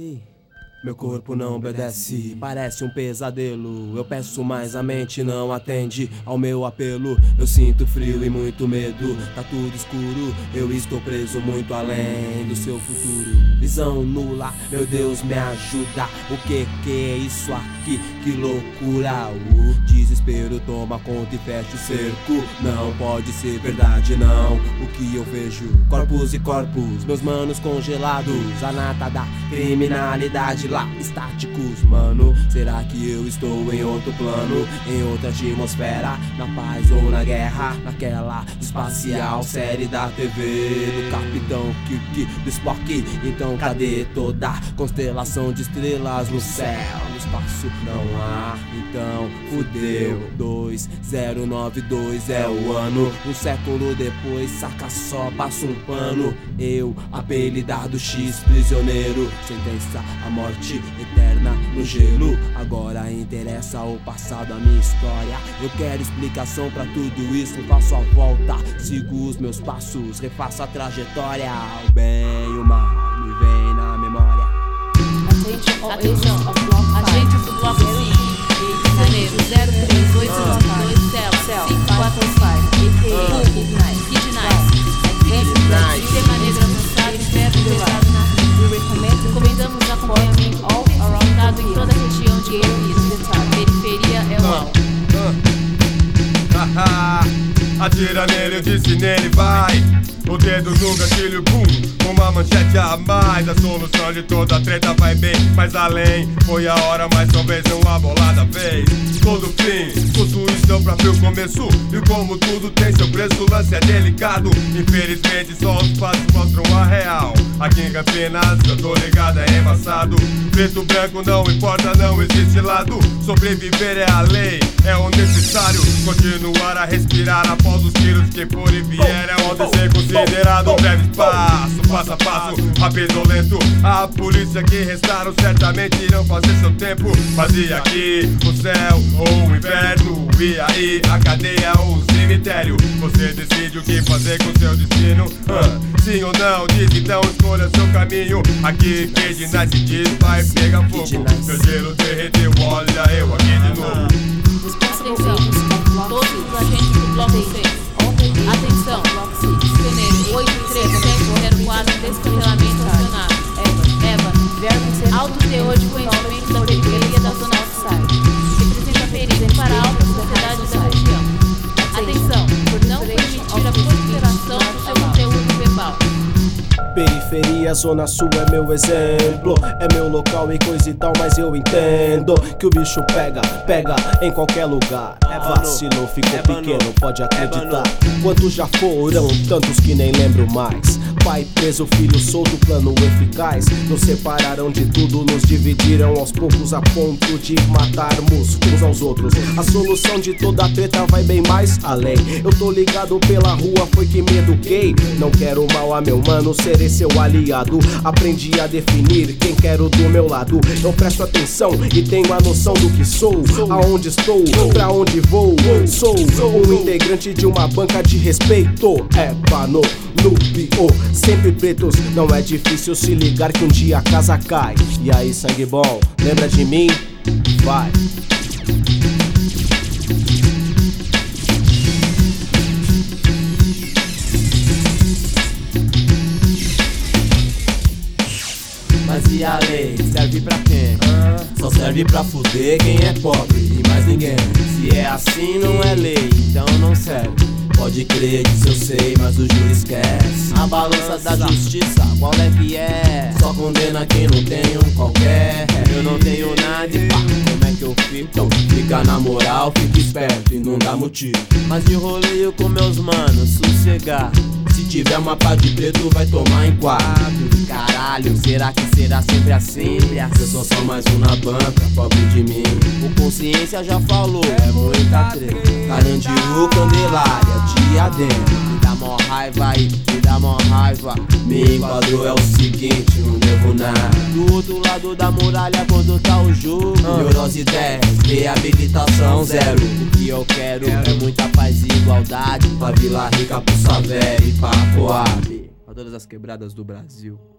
Ei. Meu corpo não obedece, parece um pesadelo. Eu peço, mas a mente não atende ao meu apelo. Eu sinto frio e muito medo, tá tudo escuro. Eu estou preso muito além do seu futuro. Visão nula, meu Deus me ajuda. O que é isso aqui? Que loucura. O desespero toma conta e fecha o cerco. Não pode ser verdade não, o que eu vejo. Corpos e corpos, meus manos congelados. A nata da criminalidade lá, estáticos, mano. Será que eu estou em outro plano, em outra atmosfera, na paz ou na guerra? Naquela espacial série da TV do Capitão Kirk, do Spock. Então cadê toda constelação de estrelas no céu? No espaço não há, então fudeu. 2092 é o ano, um século depois, saca só, passa um pano. Eu, apelidado X, prisioneiro, sentença a morte eterna no gelo. Agora interessa o passado, a minha história. Eu quero explicação pra tudo isso. Faço a volta, sigo os meus passos, refaço a trajetória. O bem e o mal me vem na memória. Atenção, agentes do bloco 5, janeiro 03892 céu 545 Kid Nice, sistema negro avançado, inferno pesado na rua. Recomendamos acompanhamento all-around em toda a região de periferia é o alto. Atira nele, eu disse nele, vai. O dedo no gatilho, bum, uma manchete a mais. A solução de toda treta vai bem mais além. Foi a hora, mas talvez uma bolada vez. Todo fim possui seu próprio começo. E como tudo tem seu preço, o lance é delicado. Infelizmente só os fatos mostram a real. Aqui em Campinas, eu tô ligado, é embaçado. Preto, branco, não importa, não existe lado. Sobreviver é a lei, é o necessário. Continuar a respirar após os tiros que for e vier. É onde ser considerado um breve espaço, passo a passo, rápido ou lento. A polícia que restaram certamente irão fazer seu tempo. Mas e aqui, o céu ou o inferno? E aí, a cadeia ou o cemitério? Você decide o que fazer com seu destino. Sim ou não, diz então, escolha seu caminho. Aqui, Kid Nice diz, vai pegar fogo. Meu gelo derreteu, olha eu aqui de novo. Atenção, todos os agentes do bloco 6. Atenção, janeiro 8304 descarregamento acionado. Eva, alto teor de conhecimento da periferia da zona outside. Representa perigo para a alta sociedade da região. Atenção, por não permitir a proliferação do seu conteúdo verbal. Periferia, zona sul é meu exemplo. É meu local e coisa e tal, mas eu entendo que o bicho pega em qualquer lugar. Vacilou, ficou pequeno, pode acreditar. Quantos já foram, tantos que nem lembro mais. Pai preso, filho solto, plano eficaz. Nos separaram de tudo, nos dividiram aos poucos a ponto de matarmos uns aos outros. A solução de toda a treta vai bem mais além. Eu tô ligado pela rua, foi que me eduquei. Não quero mal a meu mano, serei seu aliado. Aprendi a definir quem quero do meu lado. Eu presto atenção e tenho a noção do que sou. Aonde estou, pra onde vou. Sou um integrante de uma banca de respeito. É pano no bio, sempre pretos. Não é difícil se ligar que um dia a casa cai. E aí, sangue bom, lembra de mim? Vai. Mas e a lei? Serve pra quem? Só serve pra fuder quem é pobre e mais ninguém. Se é assim não é lei, então não serve. Pode crer, disso eu sei, mas o juiz esquece. A balança da justiça, qual é que é? Só condena quem não tem um qualquer. Eu não tenho nada e pá, como é que eu fico? Então fica na moral, fica esperto e não dá motivo. Mas de roleio com meus manos, sossegar. Se tiver uma pá de preto vai tomar em quadro. Caralho, será que será sempre assim? Eu sou só mais um na banca, pobre de mim. O consciência já falou, é muita treta. Carandiru, Candelária, Diadema. Me dá mó raiva aí, me dá mó raiva. Me enquadrou é o seguinte, não devo nada. Do outro lado da muralha quando tá o jogo, neurose 10, reabilitação 0. O que eu quero é muita paz e igualdade. Pra Vila Rica, pro Saveri, pra Coab, pra todas as quebradas do Brasil.